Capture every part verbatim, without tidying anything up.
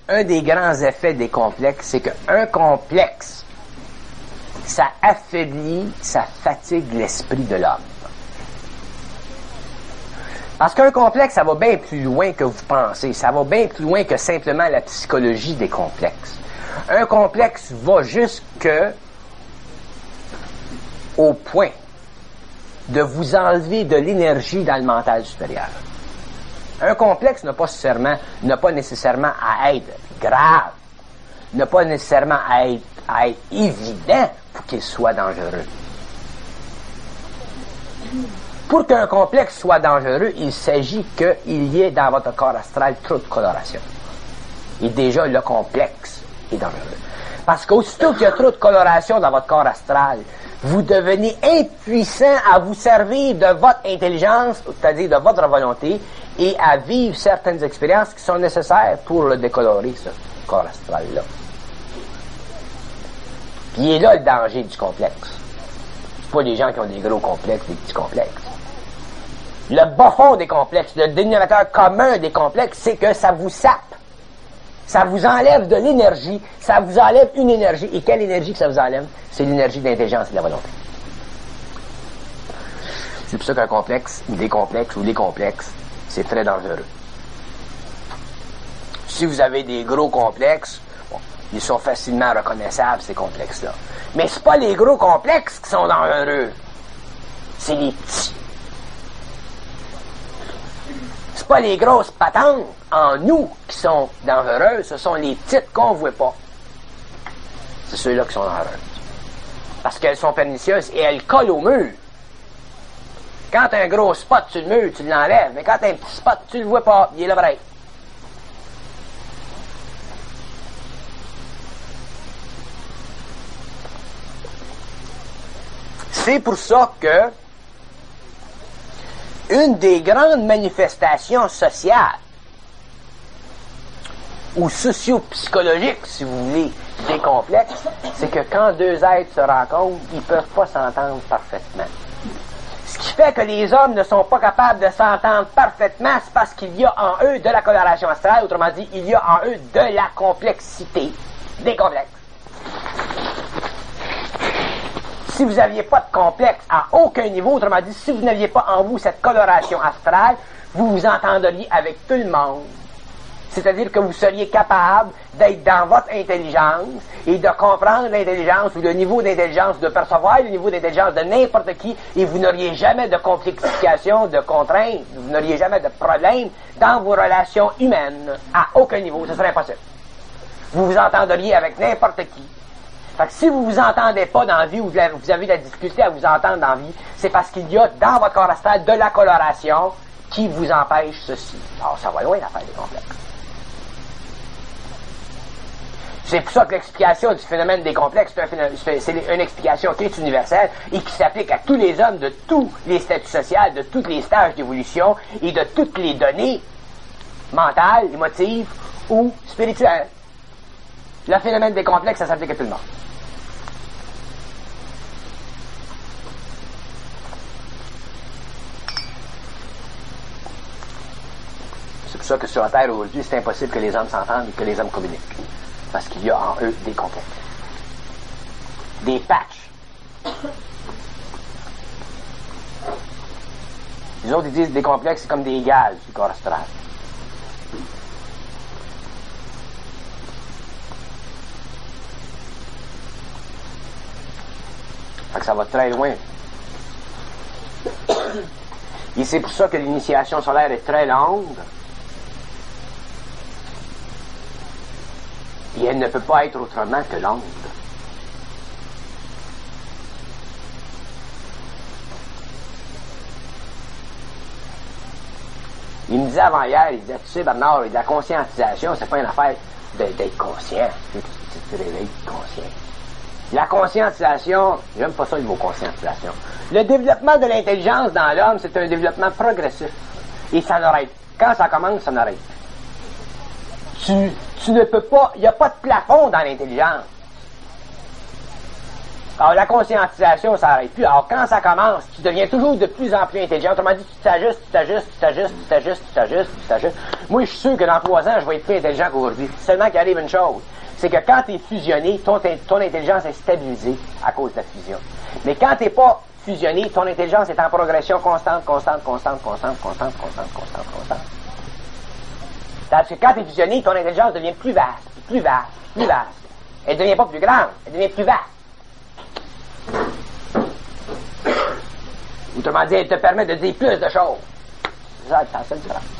un des grands effets des complexes, c'est qu'un complexe, ça affaiblit, ça fatigue l'esprit de l'homme. Parce qu'un complexe, ça va bien plus loin que vous pensez. Ça va bien plus loin que simplement la psychologie des complexes. Un complexe va jusque au point de vous enlever de l'énergie dans le mental supérieur. Un complexe n'a pas nécessairement, n'a pas nécessairement à être grave, n'a pas nécessairement à être, à être évident pour qu'il soit dangereux. Pour qu'un complexe soit dangereux, il s'agit qu'il y ait dans votre corps astral trop de coloration. Et déjà, le complexe est dangereux. Parce qu'aussitôt qu'il y a trop de coloration dans votre corps astral, vous devenez impuissant à vous servir de votre intelligence, c'est-à-dire de votre volonté, et à vivre certaines expériences qui sont nécessaires pour le décolorer, ce corps astral-là. Puis il est là le danger du complexe. C'est pas les gens qui ont des gros complexes, des petits complexes. Le bas fond des complexes, le dénominateur commun des complexes, c'est que ça vous sape. Ça vous enlève de l'énergie, ça vous enlève une énergie. Et quelle énergie que ça vous enlève? C'est l'énergie de l'intelligence et de la volonté. C'est pour ça qu'un complexe, ou des complexes, ou des complexes, c'est très dangereux. Si vous avez des gros complexes, bon, ils sont facilement reconnaissables, ces complexes-là. Mais c'est pas les gros complexes qui sont dangereux. C'est les petits. C'est pas les grosses patentes en nous qui sont dangereuses, ce sont les petites qu'on ne voit pas. C'est ceux-là qui sont dangereuses. Parce qu'elles sont pernicieuses et elles collent au mur. Quand tu as un gros spot sur le mur, tu l'enlèves, mais quand tu as un petit spot, tu le vois pas, il est là vrai. C'est pour ça que une des grandes manifestations sociales ou socio-psychologiques, si vous voulez, des complexes, c'est que quand deux êtres se rencontrent, ils ne peuvent pas s'entendre parfaitement. Ce qui fait que les hommes ne sont pas capables de s'entendre parfaitement, c'est parce qu'il y a en eux de la coloration astrale, autrement dit, il y a en eux de la complexité des complexes. Si vous n'aviez pas de complexe à aucun niveau, autrement dit, si vous n'aviez pas en vous cette coloration astrale, vous vous entendriez avec tout le monde. C'est-à-dire que vous seriez capable d'être dans votre intelligence et de comprendre l'intelligence ou le niveau d'intelligence, de percevoir le niveau d'intelligence de n'importe qui, et vous n'auriez jamais de complexification, de contraintes, vous n'auriez jamais de problème dans vos relations humaines, à aucun niveau, ce serait impossible. Vous vous entendriez avec n'importe qui. Fait que si vous vous entendez pas dans la vie, ou vous avez de la difficulté à vous entendre dans la vie, c'est parce qu'il y a dans votre corps astral de la coloration qui vous empêche ceci. Alors, ça va loin l'affaire des complexes. C'est pour ça que l'explication du phénomène des complexes, c'est, un phénomène, c'est une explication qui est universelle et qui s'applique à tous les hommes de tous les statuts sociaux, de tous les stages d'évolution et de toutes les données mentales, émotives ou spirituelles. Le phénomène des complexes, ça s'applique à tout le monde. C'est pour ça que sur la Terre aujourd'hui, c'est impossible que les hommes s'entendent et que les hommes communiquent. Parce qu'il y a en eux des complexes. Des patchs. Les autres, ils disent des complexes, c'est comme des gaz du corps astral. Fait que ça va très loin. Et c'est pour ça que l'initiation solaire est très longue. Et elle ne peut pas être autrement que longue. Il me disait avant hier, il disait, tu sais Bernard, la conscientisation, c'est pas une affaire de, d'être conscient. Tu te réveilles conscient. La conscientisation, j'aime pas ça le mot conscientisation. Le développement de l'intelligence dans l'homme, c'est un développement progressif. Et ça n'arrête. Quand ça commence, ça n'arrête. Tu, tu ne peux pas, il n'y a pas de plafond dans l'intelligence. Alors, la conscientisation, ça n'arrête plus. Alors, quand ça commence, tu deviens toujours de plus en plus intelligent. Autrement dit, tu t'ajustes, tu t'ajustes, tu t'ajustes, tu t'ajustes, tu t'ajustes, tu t'ajustes. Moi, je suis sûr que dans trois ans, je vais être plus intelligent qu'aujourd'hui. Seulement qu'il arrive une chose, c'est que quand tu es fusionné, ton, ton intelligence est stabilisée à cause de la fusion. Mais quand tu n'es pas fusionné, ton intelligence est en progression constante, constante, constante, constante, constante, constante, constante, constante. Tandis que quand tu es fusionné, ton intelligence devient plus vaste, plus vaste, plus vaste. Elle ne devient pas plus grande, elle devient plus vaste. Autrement dit, elle te permet de dire plus de choses. C'est ça, c'est ça le différence.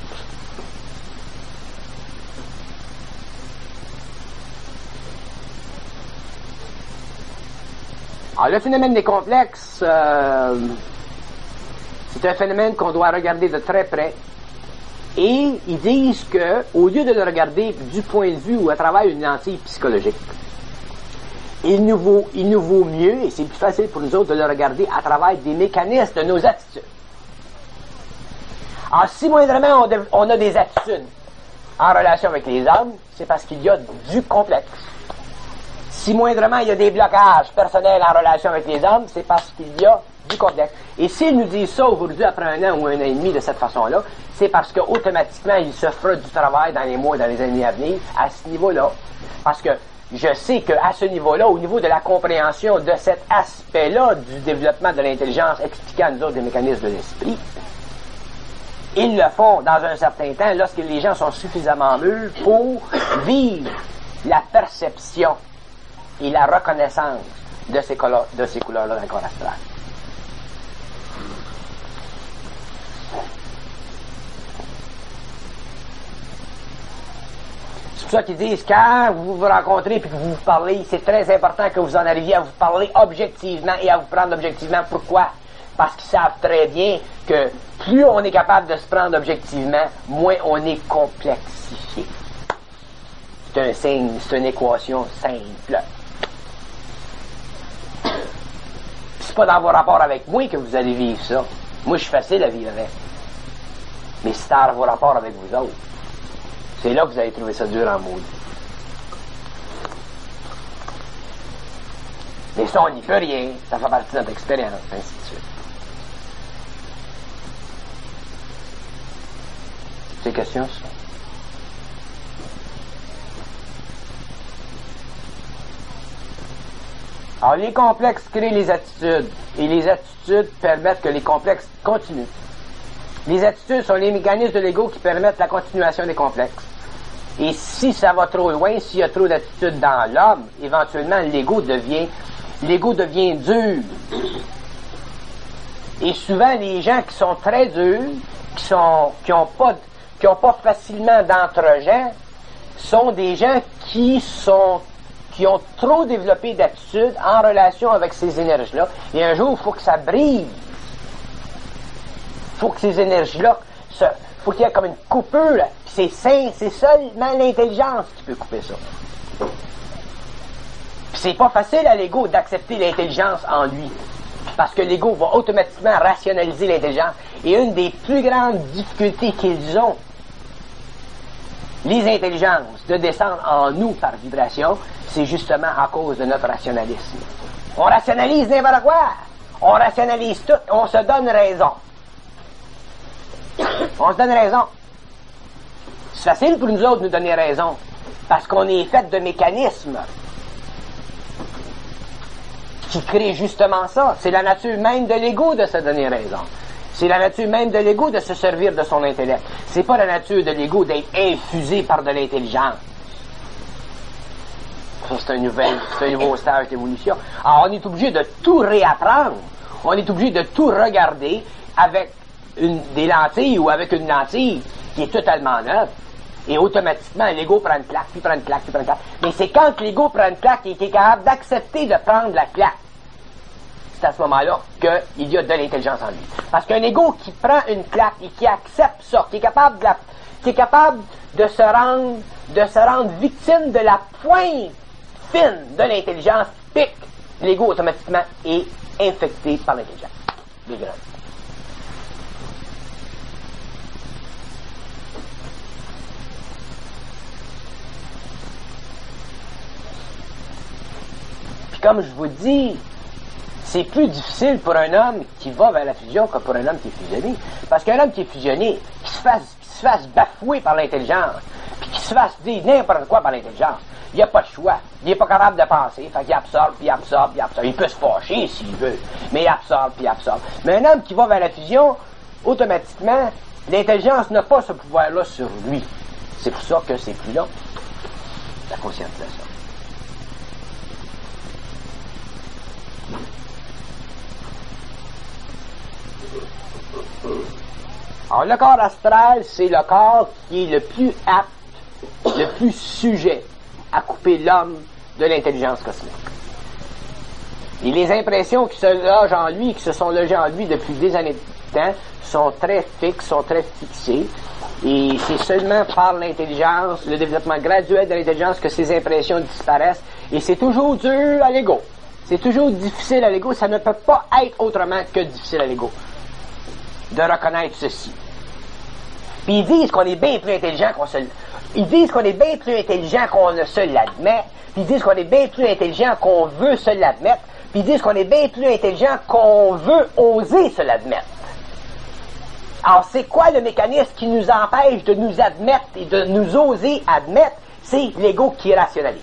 Alors, le phénomène des complexes, euh, c'est un phénomène qu'on doit regarder de très près. Et ils disent que, au lieu de le regarder du point de vue ou à travers une lentille psychologique, il nous vaut, il nous vaut mieux, et c'est plus facile pour nous autres de le regarder à travers des mécanismes de nos attitudes. Alors, si moindrement on, de, on a des attitudes en relation avec les hommes, c'est parce qu'il y a du complexe. Si moindrement il y a des blocages personnels en relation avec les hommes, c'est parce qu'il y a du complexe. Et s'ils nous disent ça aujourd'hui, après un an ou un an et demi de cette façon-là, c'est parce qu'automatiquement, il se fera du travail dans les mois et dans les années à venir à ce niveau-là. Parce que je sais qu'à ce niveau-là, au niveau de la compréhension de cet aspect-là du développement de l'intelligence expliquant à nous autres des mécanismes de l'esprit, ils le font dans un certain temps lorsque les gens sont suffisamment mûrs pour vivre la perception et la reconnaissance de ces, couleurs, de ces couleurs-là dans le corps astral. C'est pour ça qu'ils disent, quand vous vous rencontrez et que vous vous parlez, c'est très important que vous en arriviez à vous parler objectivement et à vous prendre objectivement. Pourquoi? Parce qu'ils savent très bien que plus on est capable de se prendre objectivement, moins on est complexifié. C'est un signe, c'est une équation simple. C'est pas dans vos rapports avec moi que vous allez vivre ça. Moi, je suis facile à vivre avec. Mais c'est dans vos rapports avec vous autres. C'est là que vous allez trouver ça dur en maudit. Mais ça, on n'y fait rien. Ça fait partie de notre expérience, ainsi de suite. C'est question, ça? Alors, les complexes créent les attitudes, et les attitudes permettent que les complexes continuent. Les attitudes sont les mécanismes de l'ego qui permettent la continuation des complexes. Et si ça va trop loin, s'il y a trop d'attitudes dans l'homme, éventuellement, l'ego devient, l'ego devient dur. Et souvent, les gens qui sont très durs, qui sont, qui ont pas, qui ont pas facilement d'entre-gens, sont des gens qui sont qui ont trop développé d'attitudes en relation avec ces énergies-là. Et un jour, il faut que ça brille. Il faut que ces énergies-là, il faut qu'il y ait comme une coupure. C'est sain, c'est seulement l'intelligence qui peut couper ça. Puis c'est pas facile à l'ego d'accepter l'intelligence en lui. Parce que l'ego va automatiquement rationaliser l'intelligence. Et une des plus grandes difficultés qu'ils ont, les intelligences, de descendre en nous par vibration, c'est justement à cause de notre rationalisme. On rationalise n'importe quoi. On rationalise tout. On se donne raison. On se donne raison. C'est facile pour nous autres de nous donner raison. Parce qu'on est fait de mécanismes qui créent justement ça. C'est la nature même de l'ego de se donner raison. C'est la nature même de l'ego de se servir de son intellect. C'est pas la nature de l'ego d'être infusé par de l'intelligence. Ça, c'est un, nouvel, c'est un nouveau stage d'évolution. Alors, on est obligé de tout réapprendre. On est obligé de tout regarder avec une, des lentilles ou avec une lentille qui est totalement neuve. Et automatiquement, l'ego prend une claque, puis prend une claque, puis prend une claque. Mais c'est quand l'ego prend une claque et qu'il est capable d'accepter de prendre la claque. C'est à ce moment-là qu'il y a de l'intelligence en lui. Parce qu'un ego qui prend une claque et qui accepte ça, qui est capable de, la, qui est capable de se rendre, de se rendre victime de la pointe fine de l'intelligence, pique, l'ego automatiquement est infecté par l'intelligence. Dégueulasse. Puis comme je vous dis, c'est plus difficile pour un homme qui va vers la fusion que pour un homme qui est fusionné. Parce qu'un homme qui est fusionné, qui se fasse, qui se fasse bafouer par l'intelligence, puis qui se fasse dire n'importe quoi par l'intelligence, il n'y a pas de choix. Il n'est pas capable de penser. Fait qu'il absorbe, puis il absorbe, puis il absorbe. Il peut se fâcher s'il veut, mais il absorbe, puis il absorbe. Mais un homme qui va vers la fusion, automatiquement, l'intelligence n'a pas ce pouvoir-là sur lui. C'est pour ça que c'est plus long, la conscientisation. Alors, le corps astral, c'est le corps qui est le plus apte, le plus sujet à couper l'homme de l'intelligence cosmique. Et les impressions qui se logent en lui, qui se sont logées en lui depuis des années de temps, sont très fixes, sont très fixées. Et c'est seulement par l'intelligence, le développement graduel de l'intelligence, que ces impressions disparaissent. Et c'est toujours dur à l'ego. C'est toujours difficile à l'ego. Ça ne peut pas être autrement que difficile à l'ego de reconnaître ceci. Puis ils disent qu'on est bien plus intelligent qu'on se... Ils disent qu'on est bien plus intelligent qu'on ne se l'admet. Puis ils disent qu'on est bien plus intelligent qu'on veut se l'admettre. Puis ils disent qu'on est bien plus intelligent qu'on veut oser se l'admettre. Alors, c'est quoi le mécanisme qui nous empêche de nous admettre et de nous oser admettre? C'est l'ego qui rationalise.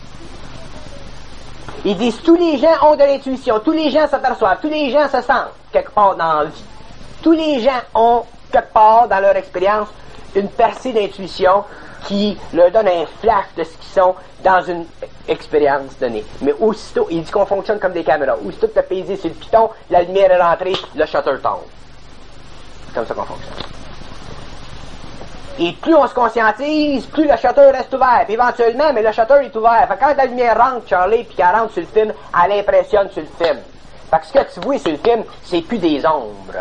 Ils disent tous les gens ont de l'intuition, tous les gens s'aperçoivent, tous les gens se sentent quelque part dans la vie. Tous les gens ont quelque part dans leur expérience une percée d'intuition qui leur donne un flash de ce qu'ils sont dans une expérience donnée. Mais aussitôt, il dit qu'on fonctionne comme des caméras. Aussitôt que tu as pesé sur le piton, la lumière est rentrée, le shutter tombe. C'est comme ça qu'on fonctionne. Et plus on se conscientise, plus le shutter reste ouvert. Puis éventuellement, mais le shutter est ouvert. Fait que quand la lumière rentre, Charlie, puis qu'elle rentre sur le film, elle impressionne sur le film. Fait que ce que tu vois sur le film, c'est plus des ombres.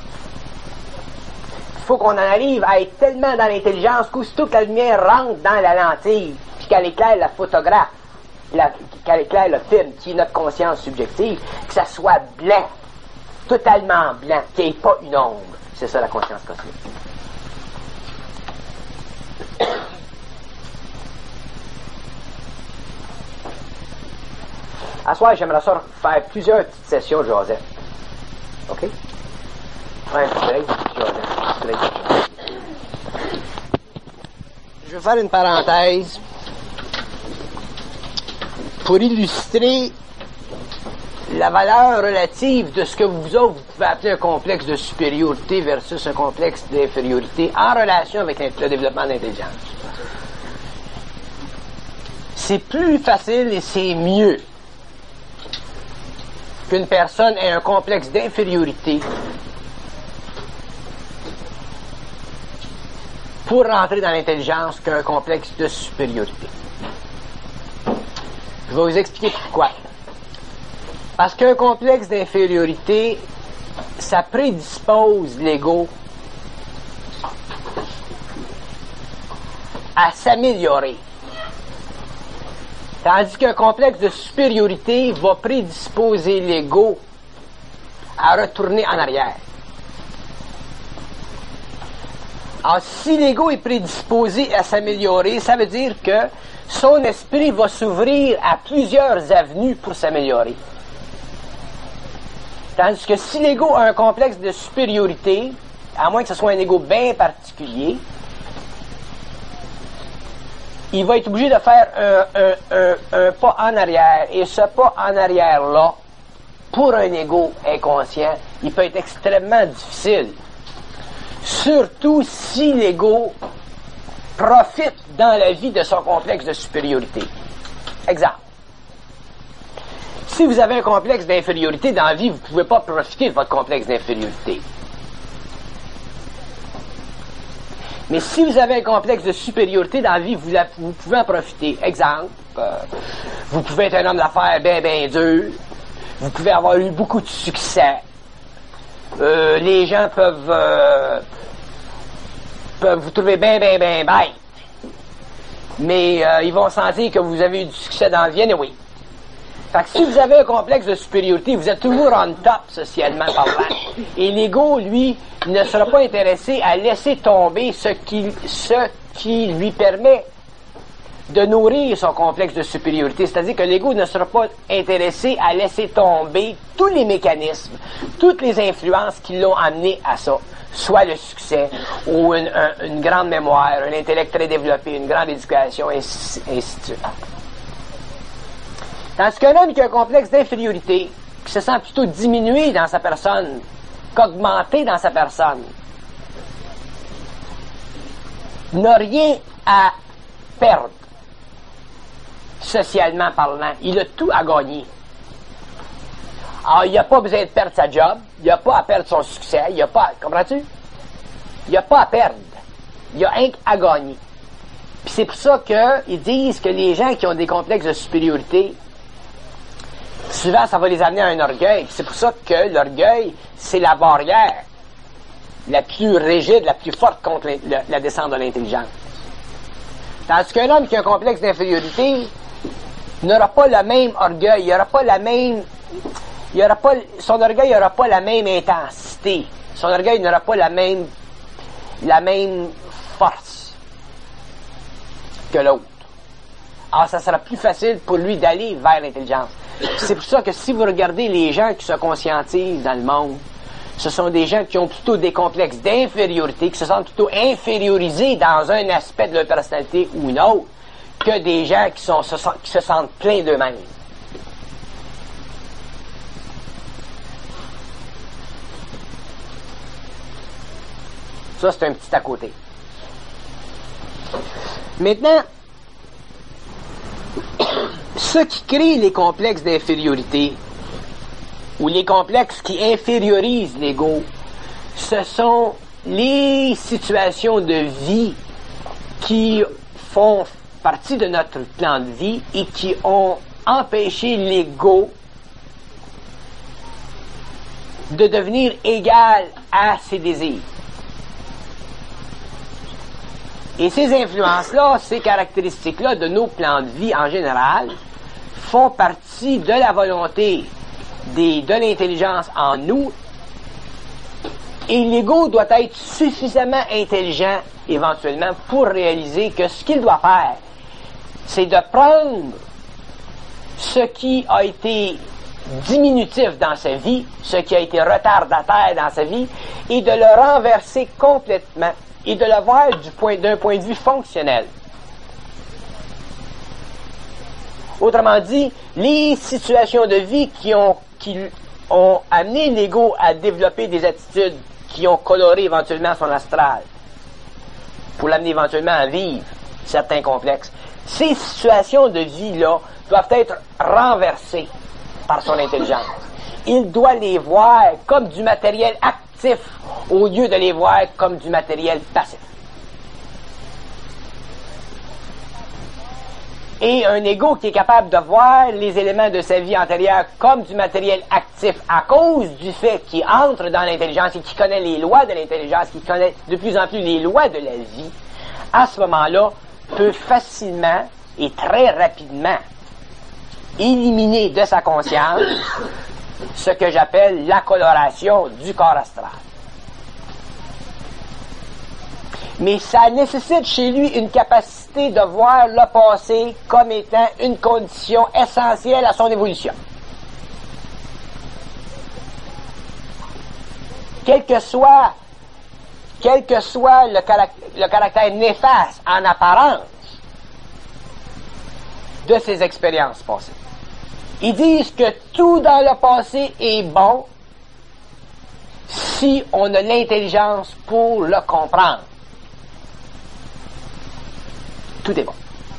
Il faut qu'on en arrive à être tellement dans l'intelligence qu'aussitôt que la lumière rentre dans la lentille, puis qu'elle éclaire la photographe, la, qu'elle éclaire le film, qui est notre conscience subjective, que ça soit blanc, totalement blanc, qu'il n'y ait pas une ombre. C'est ça la conscience cosmique. À soir, j'aimerais ça faire plusieurs petites sessions de Joseph. OK? Ouais, Joseph. Je vais faire une parenthèse pour illustrer la valeur relative de ce que vous autres, vous pouvez appeler un complexe de supériorité versus un complexe d'infériorité en relation avec le développement d'intelligence. C'est plus facile et c'est mieux qu'une personne ait un complexe d'infériorité pour rentrer dans l'intelligence qu'un complexe de supériorité. Je vais vous expliquer pourquoi. Parce qu'un complexe d'infériorité, ça prédispose l'ego à s'améliorer. Tandis qu'un complexe de supériorité va prédisposer l'ego à retourner en arrière. Alors, si l'ego est prédisposé à s'améliorer, ça veut dire que son esprit va s'ouvrir à plusieurs avenues pour s'améliorer. Tandis que si l'ego a un complexe de supériorité, à moins que ce soit un ego bien particulier, il va être obligé de faire un, un, un, un pas en arrière. Et ce pas en arrière-là, pour un ego inconscient, il peut être extrêmement difficile. Surtout si l'ego profite dans la vie de son complexe de supériorité. Exemple. Si vous avez un complexe d'infériorité dans la vie, vous ne pouvez pas profiter de votre complexe d'infériorité. Mais si vous avez un complexe de supériorité dans la vie, vous, la, vous pouvez en profiter. Exemple, euh, vous pouvez être un homme d'affaires bien, bien dur. Vous pouvez avoir eu beaucoup de succès. Euh, les gens peuvent, euh, peuvent vous trouver bien, bien, bien bête. Mais euh, ils vont sentir que vous avez eu du succès dans la vie, et oui. Fait que si vous avez un complexe de supériorité, vous êtes toujours on top socialement parlant. Et l'ego, lui, ne sera pas intéressé à laisser tomber ce qui, ce qui lui permet de nourrir son complexe de supériorité. C'est-à-dire que l'ego ne sera pas intéressé à laisser tomber tous les mécanismes, toutes les influences qui l'ont amené à ça. Soit le succès, ou une, un, une grande mémoire, un intellect très développé, une grande éducation, et ainsi, ainsi de suite. Tandis qu'un homme qui a un complexe d'infériorité, qui se sent plutôt diminué dans sa personne, qu'augmenté dans sa personne, n'a rien à perdre, socialement parlant. Il a tout à gagner. Alors, il n'a pas besoin de perdre sa job, il n'a pas à perdre son succès, il n'a pas, comprends-tu? Il n'a pas à perdre. Il a rien à gagner. Puis c'est pour ça qu'ils disent que les gens qui ont des complexes de supériorité, souvent ça va les amener à un orgueil. C'est pour ça que l'orgueil, c'est la barrière la plus rigide, la plus forte contre la, la descente de l'intelligence. Tandis qu'un homme qui a un complexe d'infériorité n'aura pas le même orgueil, il n'aura pas la même... Il aura pas, son orgueil n'aura pas la même intensité. Son orgueil n'aura pas la même, la même force que l'autre. Alors, ça sera plus facile pour lui d'aller vers l'intelligence. C'est pour ça que si vous regardez les gens qui se conscientisent dans le monde, ce sont des gens qui ont plutôt des complexes d'infériorité, qui se sentent plutôt infériorisés dans un aspect de leur personnalité ou un autre, que des gens qui, sont, se, qui se sentent pleins d'eux-mêmes. Ça, c'est un petit à côté. Maintenant, ce qui crée les complexes d'infériorité, ou les complexes qui infériorisent l'ego, ce sont les situations de vie qui font partie de notre plan de vie et qui ont empêché l'ego de devenir égal à ses désirs. Et ces influences-là, ces caractéristiques-là de nos plans de vie en général, font partie de la volonté des, de l'intelligence en nous, et l'ego doit être suffisamment intelligent, éventuellement, pour réaliser que ce qu'il doit faire, c'est de prendre ce qui a été diminutif dans sa vie, ce qui a été retardataire dans sa vie, et de le renverser complètement, et de le voir du point, d'un point de vue fonctionnel. Autrement dit, les situations de vie qui ont, qui ont amené l'ego à développer des attitudes qui ont coloré éventuellement son astral, pour l'amener éventuellement à vivre certains complexes, ces situations de vie-là doivent être renversées par son intelligence. Il doit les voir comme du matériel actif au lieu de les voir comme du matériel passif. Et un ego qui est capable de voir les éléments de sa vie antérieure comme du matériel actif à cause du fait qu'il entre dans l'intelligence et qu'il connaît les lois de l'intelligence, qu'il connaît de plus en plus les lois de la vie, à ce moment-là, peut facilement et très rapidement éliminer de sa conscience ce que j'appelle la coloration du corps astral. Mais ça nécessite chez lui une capacité de voir le passé comme étant une condition essentielle à son évolution. Quel que soit, quel que soit le, caract- le caractère néfaste en apparence de ces expériences passées. Ils disent que tout dans le passé est bon si on a l'intelligence pour le comprendre. Tout est bon.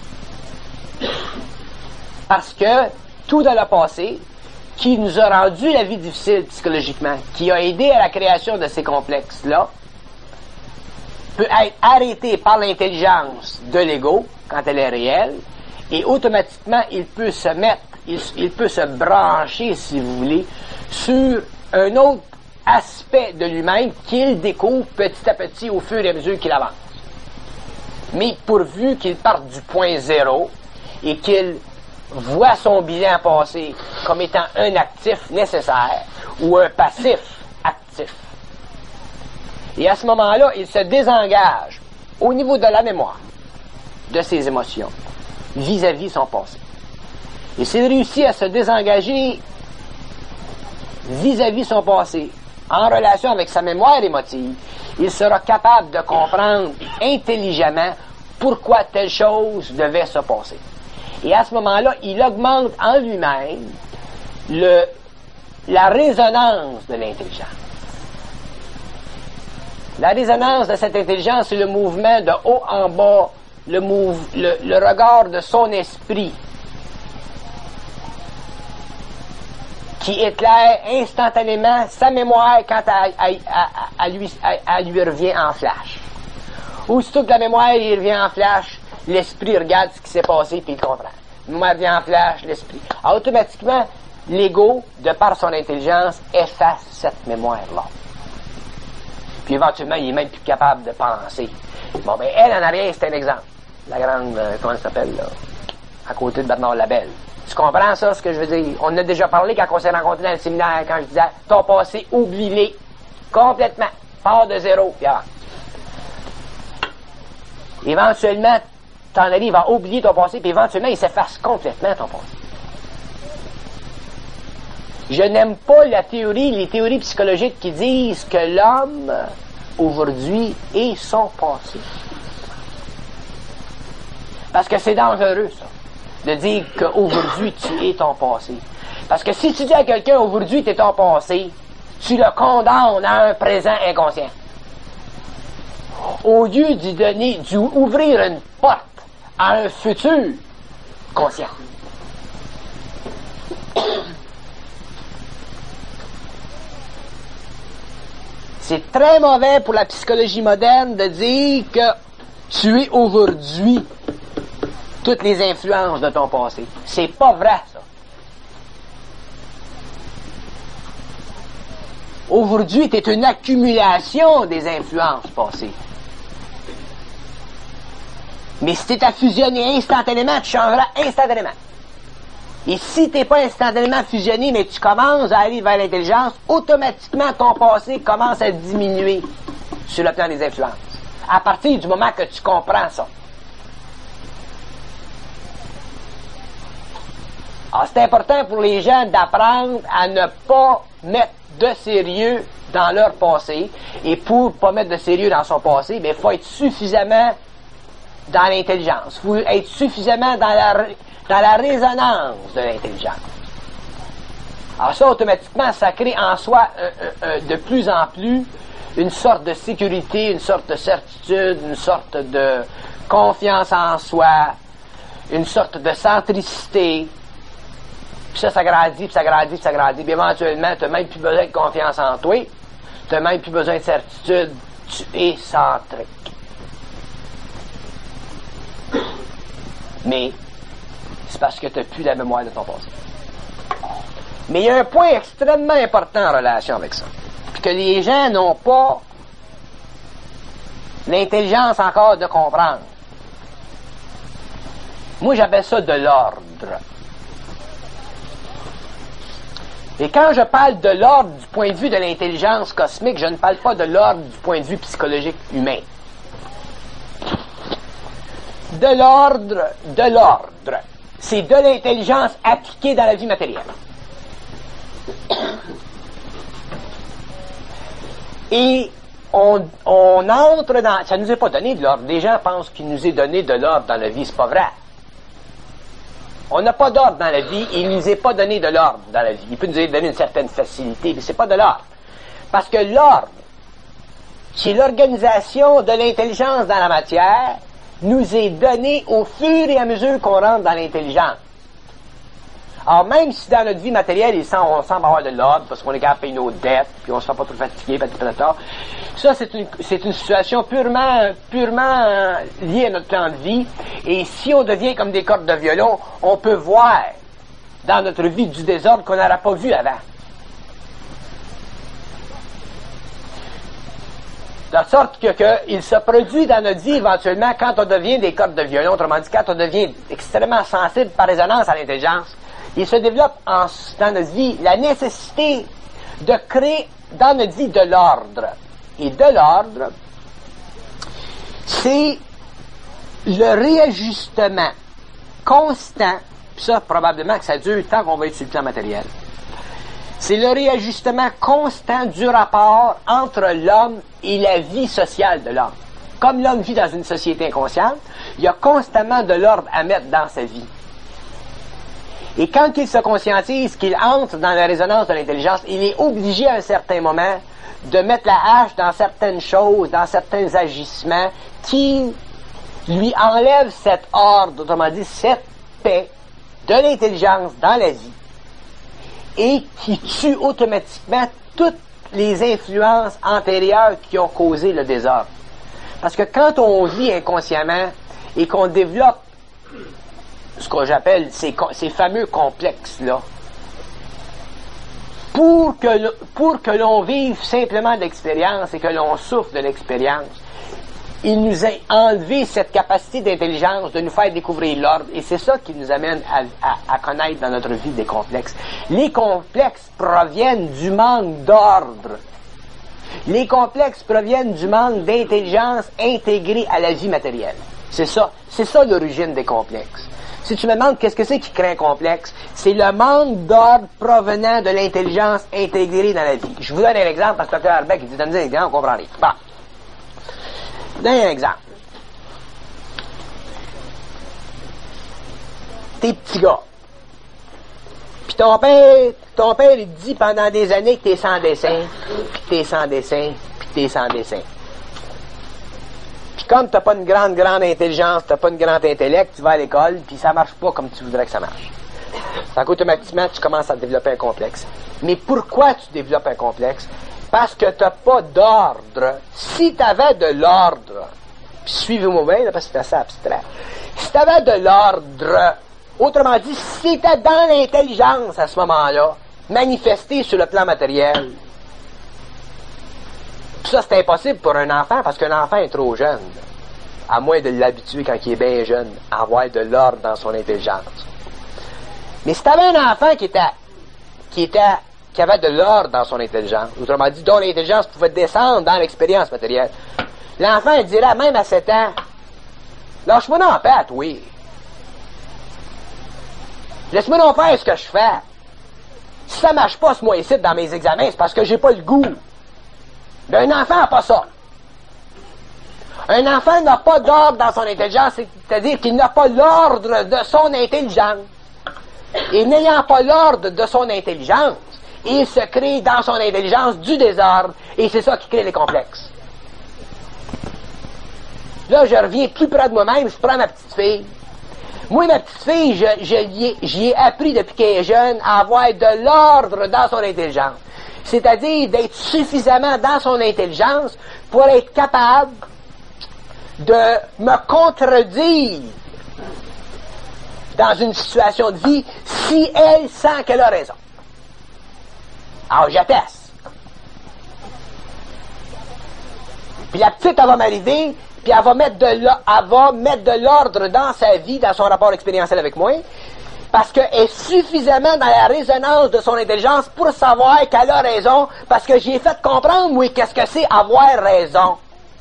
Parce que tout dans le passé, qui nous a rendu la vie difficile psychologiquement, qui a aidé à la création de ces complexes-là, peut être arrêté par l'intelligence de l'ego, quand elle est réelle, et automatiquement, il peut se mettre, il, il peut se brancher, si vous voulez, sur un autre aspect de lui-même qu'il découvre petit à petit au fur et à mesure qu'il avance. Mais pourvu qu'il parte du point zéro et qu'il voit son bilan passé comme étant un actif nécessaire ou un passif actif. Et à ce moment-là, il se désengage au niveau de la mémoire de ses émotions, vis-à-vis son passé. Et s'il réussit à se désengager vis-à-vis son passé, en relation avec sa mémoire émotive, il sera capable de comprendre intelligemment pourquoi telle chose devait se passer. Et à ce moment-là, il augmente en lui-même le, la résonance de l'intelligence. La résonance de cette intelligence, c'est le mouvement de haut en bas, le, move, le, le regard de son esprit qui éclaire instantanément sa mémoire quand elle, elle, elle, elle, lui, elle, elle lui revient en flash. Aussitôt que la mémoire il revient en flash, l'esprit regarde ce qui s'est passé puis il comprend. La mémoire revient en flash, l'esprit. Alors, automatiquement, l'ego, de par son intelligence, efface cette mémoire-là. Puis éventuellement, il est même plus capable de penser. Bon, ben elle, en arrière, c'est un exemple. La grande, euh, comment elle s'appelle, là, à côté de Bernard Labelle. Tu comprends ça, ce que je veux dire? On en a déjà parlé quand on s'est rencontrés dans le séminaire, quand je disais, ton passé, oublie-les. Complètement. Pars de zéro, puis avance. Éventuellement, t'en arrives à oublier ton passé, puis éventuellement, il s'efface complètement, ton passé. Je n'aime pas la théorie, les théories psychologiques qui disent que l'homme, aujourd'hui, est son passé. Parce que c'est dangereux, ça, de dire qu'aujourd'hui, tu es ton passé. Parce que si tu dis à quelqu'un, aujourd'hui, tu es ton passé, tu le condamnes à un présent inconscient. Au lieu d'y donner, d'ouvrir une porte à un futur conscient. C'est très mauvais pour la psychologie moderne de dire que tu es aujourd'hui toutes les influences de ton passé. C'est pas vrai, ça. Aujourd'hui, tu es une accumulation des influences passées. Mais si tu es à fusionner instantanément, tu changeras instantanément. Et si tu n'es pas instantanément fusionné, mais tu commences à aller vers l'intelligence, automatiquement, ton passé commence à diminuer sur le plan des influences. À partir du moment que tu comprends ça. Alors, c'est important pour les gens d'apprendre à ne pas mettre de sérieux dans leur passé. Et pour ne pas mettre de sérieux dans son passé, il faut être suffisamment dans l'intelligence. Il faut être suffisamment dans la, dans la résonance de l'intelligence. Alors ça, automatiquement, ça crée en soi euh, euh, de plus en plus une sorte de sécurité, une sorte de certitude, une sorte de confiance en soi, une sorte de centricité. Puis ça, ça grandit, puis ça grandit, puis ça grandit. Puis éventuellement, tu n'as même plus besoin de confiance en toi. Tu n'as même plus besoin de certitude. Tu es centrique. Mais c'est parce que tu n'as plus la mémoire de ton passé. Mais il y a un point extrêmement important en relation avec ça. Puis que les gens n'ont pas l'intelligence encore de comprendre. Moi, j'appelle ça de l'ordre. Et quand je parle de l'ordre du point de vue de l'intelligence cosmique, je ne parle pas de l'ordre du point de vue psychologique humain. De l'ordre, de l'ordre. C'est de l'intelligence appliquée dans la vie matérielle. Et on, on entre dans... Ça ne nous est pas donné de l'ordre. Les gens pensent qu'il nous est donné de l'ordre dans la vie. C'est pas vrai. On n'a pas d'ordre dans la vie, et il ne nous est pas donné de l'ordre dans la vie. Il peut nous être donné une certaine facilité, mais c'est pas de l'ordre. Parce que l'ordre, c'est l'organisation de l'intelligence dans la matière, nous est donné au fur et à mesure qu'on rentre dans l'intelligence. Alors même si dans notre vie matérielle, il semble, on semble avoir de l'ordre, parce qu'on est capable de payer nos dettes, puis on ne se fait pas trop fatiguer, ça c'est une, c'est une situation purement, purement euh, liée à notre plan de vie. Et si on devient comme des cordes de violon, on peut voir dans notre vie du désordre qu'on n'aurait pas vu avant. De sorte que, que il se produit dans notre vie éventuellement quand on devient des cordes de violon, autrement dit, quand on devient extrêmement sensible par résonance à l'intelligence, il se développe en, dans notre vie la nécessité de créer dans notre vie de l'ordre. Et de l'ordre, c'est le réajustement constant, puis ça, probablement que ça dure tant qu'on va être sur le plan matériel. C'est le réajustement constant du rapport entre l'homme et la vie sociale de l'homme. Comme l'homme vit dans une société inconsciente, il y a constamment de l'ordre à mettre dans sa vie. Et quand il se conscientise qu'il entre dans la résonance de l'intelligence, il est obligé à un certain moment de mettre la hache dans certaines choses, dans certains agissements qui lui enlèvent cet ordre, autrement dit, cette paix de l'intelligence dans la vie et qui tue automatiquement toutes les influences antérieures qui ont causé le désordre. Parce que quand on vit inconsciemment et qu'on développe ce que j'appelle ces, ces fameux complexes-là, pour que, pour que l'on vive simplement l'expérience et que l'on souffre de l'expérience, il nous a enlevé cette capacité d'intelligence de nous faire découvrir l'ordre, et c'est ça qui nous amène à, à, à connaître dans notre vie des complexes. Les complexes proviennent du manque d'ordre. Les complexes proviennent du manque d'intelligence intégrée à la vie matérielle. C'est ça, c'est ça l'origine des complexes. Si tu me demandes qu'est-ce que c'est qui crée un complexe, c'est le manque d'ordre provenant de l'intelligence intégrée dans la vie. Je vous donne un exemple parce que le docteur Arbeck il dit donne-nous un exemple, on comprend rien. Bon. Donne un exemple. T'es petit gars. Puis ton père, ton père il te dit pendant des années que t'es sans dessin, puis que t'es sans dessin, puis que t'es sans dessin. Puis comme t'as pas une grande, grande intelligence, t'as pas une grande intellect, tu vas à l'école, puis ça marche pas comme tu voudrais que ça marche. Donc automatiquement, tu commences à développer un complexe. Mais pourquoi tu développes un complexe? Parce que t'as pas d'ordre. Si t'avais de l'ordre, puis suivez-moi bien, là, parce que c'est assez abstrait. Si t'avais de l'ordre, autrement dit, si t'étais dans l'intelligence à ce moment-là, manifesté sur le plan matériel, ça, c'est impossible pour un enfant, parce qu'un enfant est trop jeune, à moins de l'habituer quand il est bien jeune, à avoir de l'ordre dans son intelligence. Mais si tu avais un enfant qui était, qui était, qui avait de l'ordre dans son intelligence, autrement dit, dont l'intelligence pouvait descendre dans l'expérience matérielle, l'enfant, il dirait, même à sept ans, lâche-moi dans la patte, oui. Laisse-moi donc faire ce que je fais. Si ça marche pas ce mois-ci dans mes examens, c'est parce que j'ai pas le goût. Mais un enfant n'a pas ça. Un enfant n'a pas d'ordre dans son intelligence, c'est-à-dire qu'il n'a pas l'ordre de son intelligence. Et n'ayant pas l'ordre de son intelligence, il se crée dans son intelligence du désordre, et c'est ça qui crée les complexes. Là, je reviens plus près de moi-même, je prends ma petite fille. Moi, ma petite fille, je, je, j'y ai, j'y ai appris depuis qu'elle est jeune à avoir de l'ordre dans son intelligence. C'est-à-dire d'être suffisamment dans son intelligence pour être capable de me contredire dans une situation de vie si elle sent qu'elle a raison. Alors, j'atteste. Puis la petite, elle va m'arriver, puis elle va mettre de l'ordre, elle va mettre de l'ordre dans sa vie, dans son rapport expérientiel avec moi, parce qu'elle est suffisamment dans la résonance de son intelligence pour savoir qu'elle a raison, parce que j'ai fait comprendre, moi, qu'est-ce que c'est avoir raison.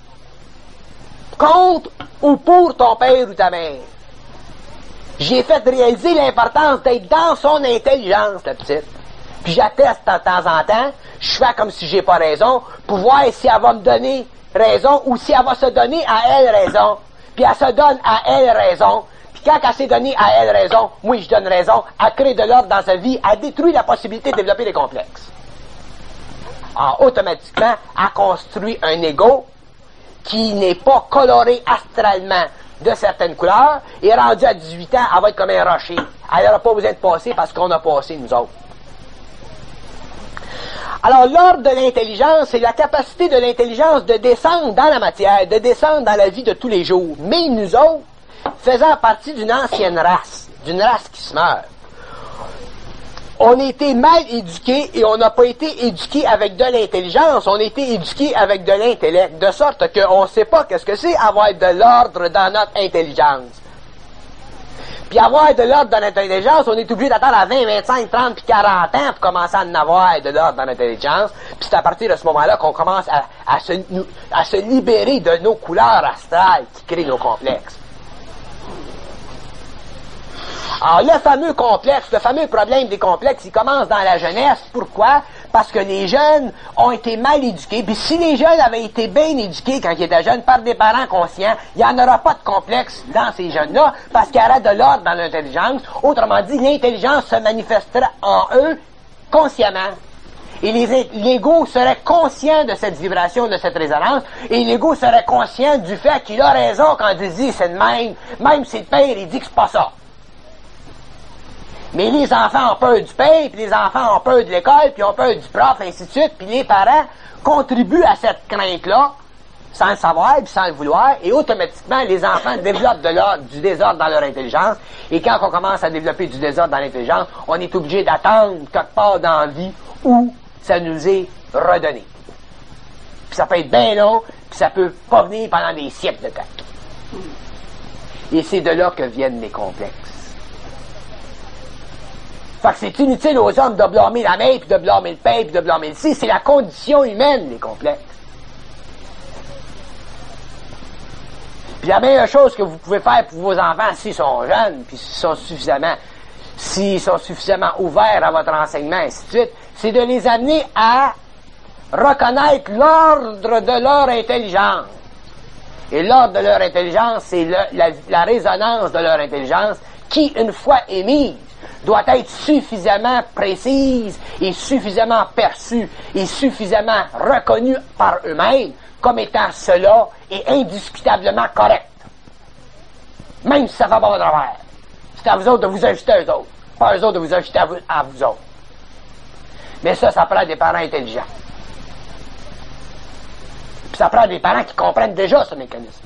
Contre ou pour ton père ou ta mère. J'ai fait réaliser l'importance d'être dans son intelligence, la petite. Puis j'atteste de temps en temps, je fais comme si j'ai pas raison, pour voir si elle va me donner raison ou si elle va se donner à elle raison. Puis elle se donne à elle raison. Puis quand elle s'est donnée à elle raison, moi je donne raison, elle crée de l'ordre dans sa vie, elle détruit la possibilité de développer des complexes. Alors automatiquement, elle construit un ego qui n'est pas coloré astralement de certaines couleurs, et rendu à dix-huit ans, elle va être comme un rocher. Elle n'aura pas besoin de passer parce qu'on a passé, nous autres. Alors, l'ordre de l'intelligence, c'est la capacité de l'intelligence de descendre dans la matière, de descendre dans la vie de tous les jours. Mais nous autres, faisant partie d'une ancienne race, d'une race qui se meurt, on a été mal éduqués et on n'a pas été éduqués avec de l'intelligence, on a été éduqués avec de l'intellect, de sorte qu'on ne sait pas qu'est-ce que c'est avoir de l'ordre dans notre intelligence. Puis avoir de l'ordre dans notre intelligence, on est obligé d'attendre à vingt, vingt-cinq, trente puis quarante ans pour commencer à en avoir de l'ordre dans notre intelligence. Puis c'est à partir de ce moment-là qu'on commence à, à, se, à se libérer de nos couleurs astrales qui créent nos complexes. Alors, le fameux complexe, le fameux problème des complexes, il commence dans la jeunesse. Pourquoi? Parce que les jeunes ont été mal éduqués. Puis si les jeunes avaient été bien éduqués quand ils étaient jeunes par des parents conscients, il n'y en aura pas de complexe dans ces jeunes-là, parce qu'il y aura de l'ordre dans l'intelligence. Autrement dit, l'intelligence se manifestera en eux consciemment. Et les, l'ego serait conscient de cette vibration, de cette résonance, et l'ego serait conscient du fait qu'il a raison quand il dit c'est de même, même si le père il dit que c'est pas ça. Mais les enfants ont peur du père, puis les enfants ont peur de l'école, puis ont peur du prof, ainsi de suite, puis les parents contribuent à cette crainte-là, sans le savoir, puis sans le vouloir, et automatiquement, les enfants développent de l'ordre, du désordre dans leur intelligence, et quand on commence à développer du désordre dans l'intelligence, on est obligé d'attendre quelque part dans la vie où ça nous est redonné. Puis ça peut être bien long, puis ça peut pas venir pendant des siècles de temps. Et c'est de là que viennent les complexes. Fait que c'est inutile aux hommes de blâmer la mère, puis de blâmer le père, puis de blâmer le ci. C'est la condition humaine, les complexes. Puis la meilleure chose que vous pouvez faire pour vos enfants, s'ils sont jeunes, puis s'ils sont suffisamment, s'ils sont suffisamment ouverts à votre enseignement, et ainsi de suite, c'est de les amener à reconnaître l'ordre de leur intelligence. Et l'ordre de leur intelligence, c'est le, la, la résonance de leur intelligence qui, une fois émise, doit être suffisamment précise et suffisamment perçue et suffisamment reconnue par eux-mêmes comme étant cela et indiscutablement correct. Même si ça va pas de travers. C'est à vous autres de vous ajuster à eux autres. Pas à eux autres de vous ajuster à vous, à vous autres. Mais ça, ça prend des parents intelligents. Puis ça prend des parents qui comprennent déjà ce mécanisme.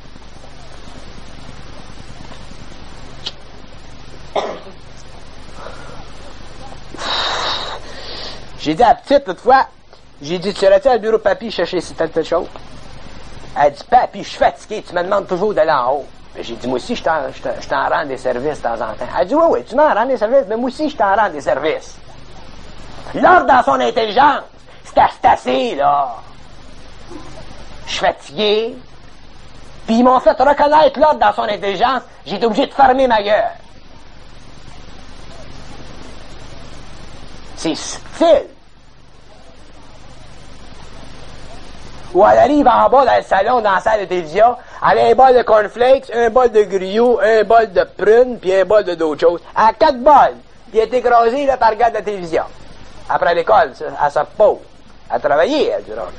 J'ai dit à la petite, l'autre fois, j'ai dit, tu irais-tu au bureau de papy chercher telle telle chose? Elle dit, papy, je suis fatigué, tu me demandes toujours d'aller en haut. J'ai dit, moi aussi, je t'en, je, t'en, je t'en rends des services de temps en temps. Elle dit, oui, oui, tu m'en rends des services, mais moi aussi, je t'en rends des services. L'ordre dans son intelligence, c'est assez, là. Je suis fatigué. Puis ils m'ont fait reconnaître l'ordre dans son intelligence, j'ai été obligé de fermer ma gueule. C'est subtil. Ou elle arrive en bas dans le salon, dans la salle de télévision, elle a un bol de cornflakes, un bol de gruyot, un bol de prunes, puis un bol de d'autres choses. Elle a quatre bols, puis elle est écrasée là, par le gars de la télévision. Après l'école, à sa peau. À travailler, elle dira.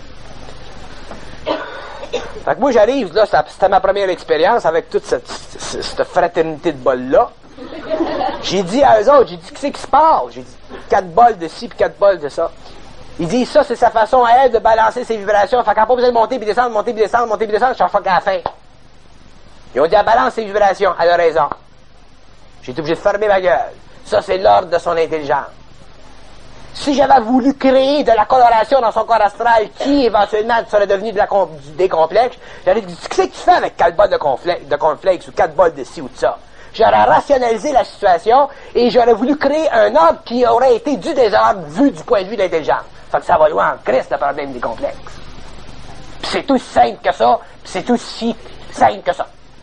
Fait que moi, j'arrive, là, c'était ma première expérience avec toute cette, cette, cette fraternité de bols-là. J'ai dit à eux autres, j'ai dit, qu'est-ce qui se passe? J'ai dit, quatre bols de ci, puis quatre bols de ça. Ils disent, ça, c'est sa façon à elle de balancer ses vibrations. Fait qu'elle n'a pas besoin de monter, puis descendre, monter, puis descendre, monter, puis descendre, je suis à la fin. Ils ont dit, elle balance ses vibrations. Elle a raison. J'ai été obligé de fermer ma gueule. Ça, c'est l'ordre de son intelligence. Si j'avais voulu créer de la coloration dans son corps astral qui, éventuellement, serait devenu de la com- des complexes, j'aurais dit, qu'est-ce que tu fais avec quatre bols de, confl- de cornflakes ou quatre bols de ci ou de ça? J'aurais rationalisé la situation et j'aurais voulu créer un ordre qui aurait été du désordre vu du point de vue de l'intelligence. Fait que ça va loin en Christ, le problème des complexes. Puis c'est aussi simple que ça, puis c'est aussi simple que ça.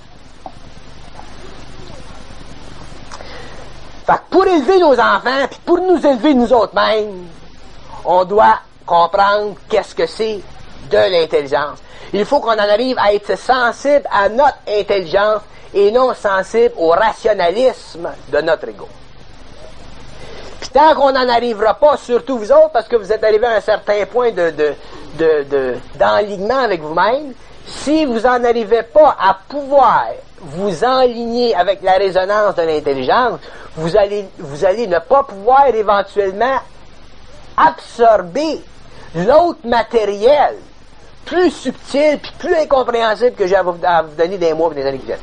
Fait que pour élever nos enfants, puis pour nous élever nous autres-mêmes, on doit comprendre qu'est-ce que c'est de l'intelligence. Il faut qu'on en arrive à être sensible à notre intelligence et non sensible au rationalisme de notre ego. Puis tant qu'on n'en arrivera pas, surtout vous autres, parce que vous êtes arrivés à un certain point de, de, de, de, d'enlignement avec vous-même, si vous n'en arrivez pas à pouvoir vous enligner avec la résonance de l'intelligence, vous allez, vous allez ne pas pouvoir éventuellement absorber l'autre matériel plus subtil puis plus incompréhensible que j'ai à vous, à vous donner des mois et des années qui viennent.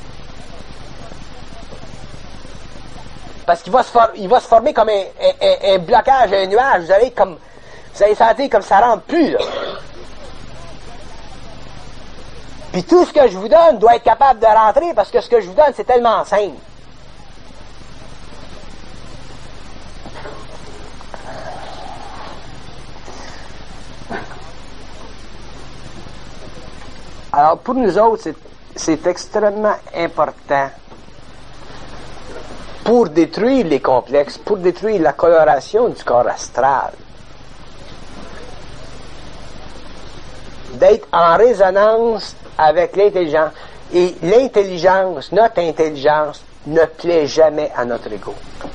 Parce qu'il va se, for- il va se former comme un, un, un, un blocage, un nuage. Vous allez comme, vous allez sentir comme ça rentre plus, là. Puis tout ce que je vous donne doit être capable de rentrer parce que ce que je vous donne, c'est tellement simple. Alors, pour nous autres, c'est, c'est extrêmement important pour détruire les complexes, pour détruire la coloration du corps astral. D'être en résonance avec l'intelligence. Et l'intelligence, notre intelligence, ne plaît jamais à notre ego.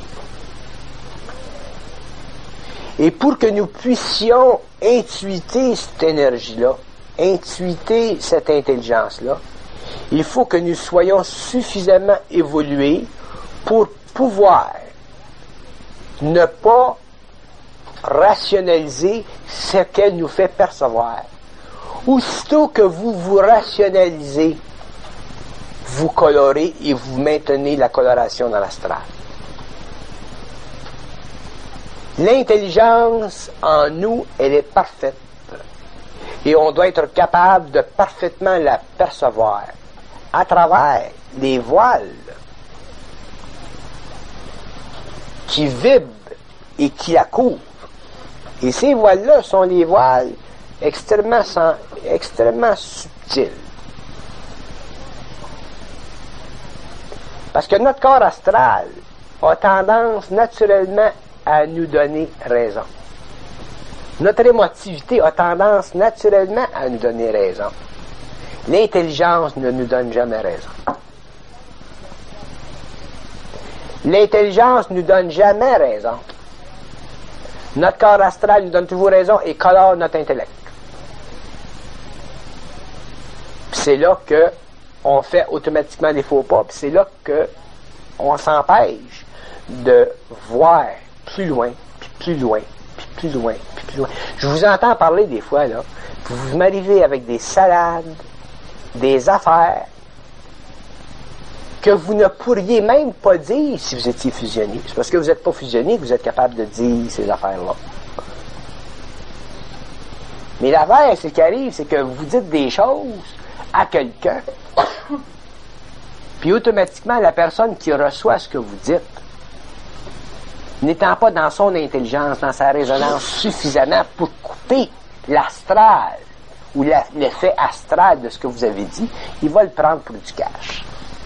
Et pour que nous puissions intuiter cette énergie-là, intuiter cette intelligence-là, il faut que nous soyons suffisamment évolués pour pouvoir ne pas rationaliser ce qu'elle nous fait percevoir. Aussitôt que vous vous rationalisez, vous colorez et vous maintenez la coloration dans l'astral. L'intelligence en nous, elle est parfaite. Et on doit être capable de parfaitement la percevoir à travers les voiles qui vibrent et qui la couvrent. Et ces voiles-là sont les voiles extrêmement, extrêmement subtils. Parce que notre corps astral a tendance naturellement à nous donner raison. Notre émotivité a tendance naturellement à nous donner raison. L'intelligence ne nous donne jamais raison. L'intelligence ne nous donne jamais raison. Notre corps astral nous donne toujours raison et colore notre intellect. Puis c'est là que on fait automatiquement des faux pas, puis c'est là que on s'empêche de voir plus loin, puis plus loin, puis plus loin, puis plus loin. Je vous entends parler des fois, là, vous m'arrivez avec des salades, des affaires que vous ne pourriez même pas dire si vous étiez fusionné. C'est parce que vous n'êtes pas fusionné que vous êtes capable de dire ces affaires-là. Mais l'affaire, c'est ce qui arrive, c'est que vous dites des choses à quelqu'un, puis automatiquement, la personne qui reçoit ce que vous dites, n'étant pas dans son intelligence, dans sa résonance suffisamment pour couper l'astral ou la, l'effet astral de ce que vous avez dit, il va le prendre pour du cash.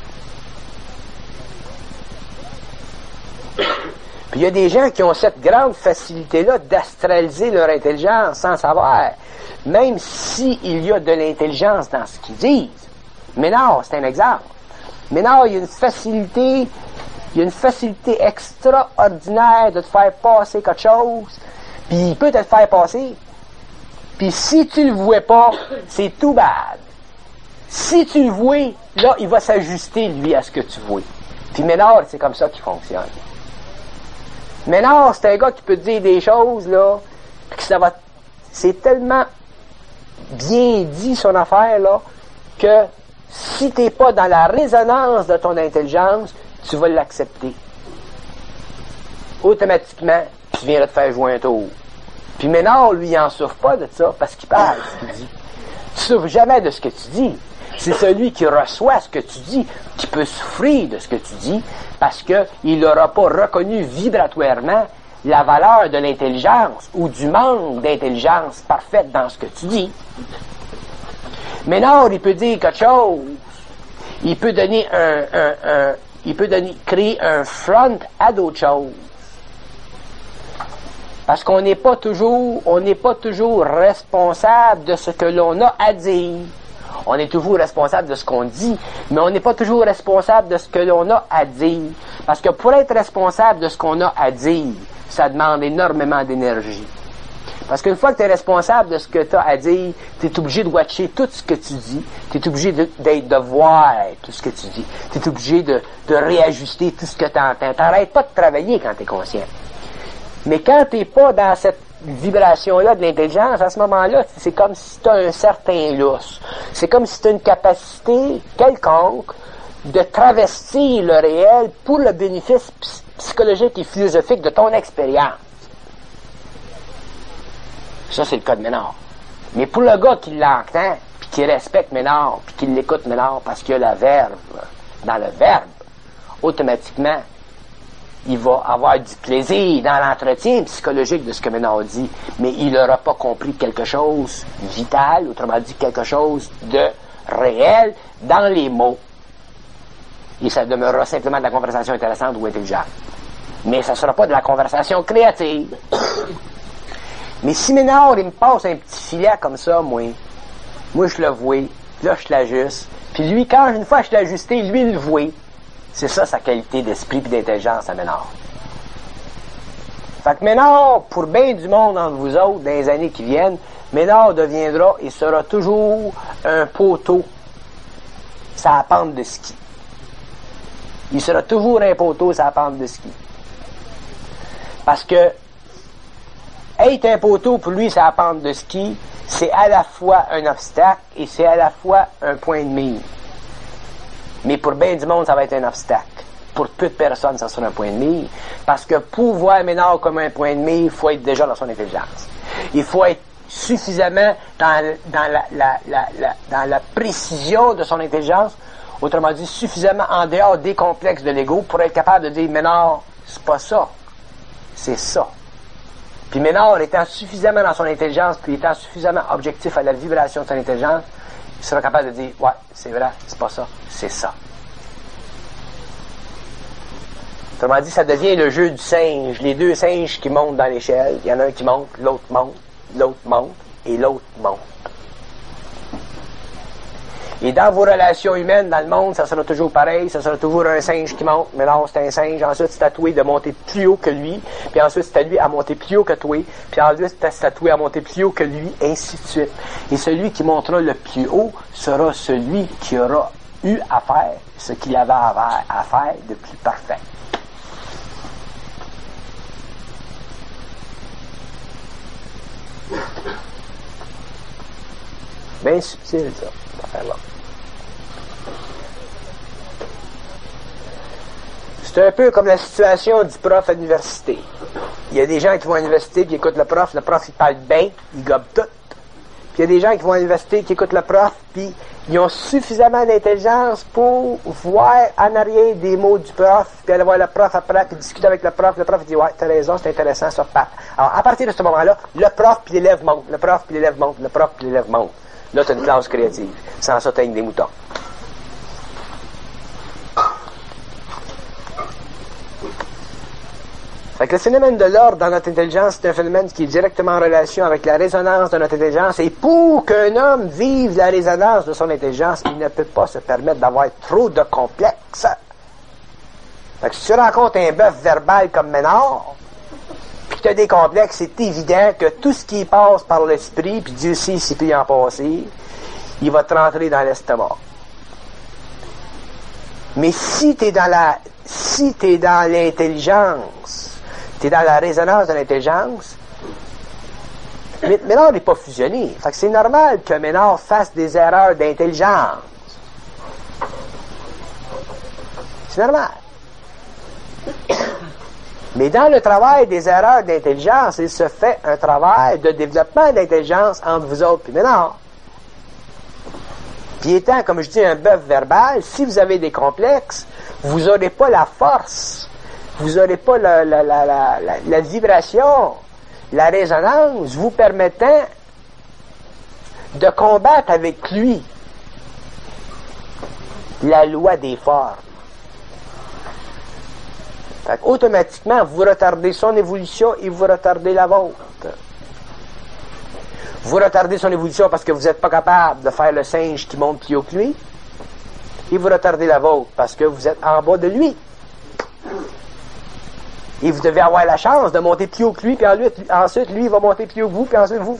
Puis il y a des gens qui ont cette grande facilité-là d'astraliser leur intelligence sans savoir, même s'il y a de l'intelligence dans ce qu'ils disent. Mais non, c'est un exemple. Mais non, il y a une facilité, il y a une facilité extraordinaire de te faire passer quelque chose, puis il peut te le faire passer. Puis si tu le vois pas, c'est tout bad. Si tu le vois, là, il va s'ajuster, lui, à ce que tu vois. Puis Ménard, c'est comme ça qu'il fonctionne. Ménard, c'est un gars qui peut te dire des choses, là, que ça va... C'est tellement bien dit, son affaire, là, que si t'es pas dans la résonance de ton intelligence, tu vas l'accepter. Automatiquement, tu viendras te faire jouer un tour. Puis Ménard, lui, il en souffre pas de ça, parce qu'il parle ce qu'il dit. Tu souffres jamais de ce que tu dis. C'est celui qui reçoit ce que tu dis qui peut souffrir de ce que tu dis, parce qu'il n'aura pas reconnu vibratoirement la valeur de l'intelligence ou du manque d'intelligence parfaite dans ce que tu dis. Ménard, il peut dire quelque chose. Il peut donner un, un, un il peut donner, créer un front à d'autres choses. Parce qu'on n'est pas toujours, on n'est pas toujours responsable de ce que l'on a à dire. On est toujours responsable de ce qu'on dit, mais on n'est pas toujours responsable de ce que l'on a à dire. Parce que pour être responsable de ce qu'on a à dire, ça demande énormément d'énergie. Parce qu'une fois que tu es responsable de ce que tu as à dire, tu es obligé de watcher tout ce que tu dis, tu es obligé de, de, de voir tout ce que tu dis, tu es obligé de, de réajuster tout ce que tu entends. Tu n'arrêtes pas de travailler quand tu es conscient. Mais quand tu n'es pas dans cette vibration-là de l'intelligence, à ce moment-là, c'est comme si tu as un certain lousse. C'est comme si tu as une capacité quelconque de travestir le réel pour le bénéfice psychologique et philosophique de ton expérience. Ça, c'est le cas de Ménard. Mais pour le gars qui l'entend, puis qui respecte Ménard, puis qui l'écoute Ménard parce qu'il y a la verbe, dans le verbe, automatiquement, il va avoir du plaisir dans l'entretien psychologique de ce que Ménard dit, mais il n'aura pas compris quelque chose vital, autrement dit quelque chose de réel dans les mots. Et ça demeurera simplement de la conversation intéressante ou intelligente. Mais ça ne sera pas de la conversation créative. Mais si Ménard, il me passe un petit filet comme ça, moi, moi je le vois, là je l'ajuste. Puis lui, quand une fois je l'ai ajusté, lui il le voit. C'est ça sa qualité d'esprit et d'intelligence à Ménard. Fait que Ménard, pour bien du monde entre vous autres, dans les années qui viennent, Ménard deviendra et sera toujours un poteau sur la pente de ski. Il sera toujours un poteau sur la pente de ski. Parce que être un poteau pour lui sur la pente de ski, c'est à la fois un obstacle et c'est à la fois un point de mire. Mais pour bien du monde, ça va être un obstacle. Pour peu de personnes, ça sera un point de mire. Parce que pour voir Ménard comme un point de mire, il faut être déjà dans son intelligence. Il faut être suffisamment dans, dans, la, la, la, la, dans la précision de son intelligence, autrement dit, suffisamment en dehors des complexes de l'ego pour être capable de dire, Ménard, c'est pas ça, c'est ça. Puis Ménard, étant suffisamment dans son intelligence, puis étant suffisamment objectif à la vibration de son intelligence, il sera capable de dire, ouais, c'est vrai, c'est pas ça, c'est ça. Autrement dit, ça devient le jeu du singe. Les deux singes qui montent dans l'échelle. Il y en a un qui monte, l'autre monte, l'autre monte, et l'autre monte. Et dans vos relations humaines, dans le monde, ça sera toujours pareil. Ça sera toujours un singe qui monte. Mais non, c'est un singe. Ensuite, c'est à toi de monter plus haut que lui. Puis ensuite, c'est à lui à monter plus haut que toi. Puis ensuite, c'est à toi à monter plus haut que lui, ainsi de suite. Et celui qui montera le plus haut sera celui qui aura eu à faire ce qu'il avait à faire de plus parfait. Bien subtil, ça, cette affaire-là. C'est un peu comme la situation du prof à l'université. Il y a des gens qui vont à l'université qui écoutent le prof, le prof il parle bien, il gobe tout. Puis il y a des gens qui vont à l'université qui écoutent le prof, puis ils ont suffisamment d'intelligence pour voir en arrière des mots du prof, puis aller voir le prof après, puis discuter avec le prof. Le prof dit, ouais, t'as raison, c'est intéressant, ça repart. Alors, à partir de ce moment-là, le prof puis l'élève montent, le prof puis l'élève montent, le prof puis l'élève montent. Là, t'as une classe créative. Sans ça, t'as une des moutons. Fait que le phénomène de l'ordre dans notre intelligence, c'est un phénomène qui est directement en relation avec la résonance de notre intelligence. Et pour qu'un homme vive la résonance de son intelligence, il ne peut pas se permettre d'avoir trop de complexes. Fait que si tu rencontres un bœuf verbal comme Ménard, puis que tu as des complexes, c'est évident que tout ce qui passe par l'esprit, puis Dieu sait s'il peut y en passer, il va te rentrer dans l'estomac. Mais si tu es dans la, si tu es dans l'intelligence, tu es dans la résonance de l'intelligence, Ménard n'est pas fusionné. Fait que c'est normal que Ménard fasse des erreurs d'intelligence. C'est normal. Mais dans le travail des erreurs d'intelligence, il se fait un travail de développement d'intelligence entre vous autres et Ménard. Puis étant, comme je dis, un bœuf verbal, si vous avez des complexes, vous n'aurez pas la force, vous n'aurez pas la, la, la, la, la, la vibration, la résonance vous permettant de combattre avec lui la loi des formes. Fait automatiquement, vous retardez son évolution et vous retardez la vôtre. Vous retardez son évolution parce que vous n'êtes pas capable de faire le singe qui monte plus haut que lui. Et vous retardez la vôtre parce que vous êtes en bas de lui. Et vous devez avoir la chance de monter plus haut que lui, puis ensuite, lui, il va monter plus haut que vous, puis ensuite, vous,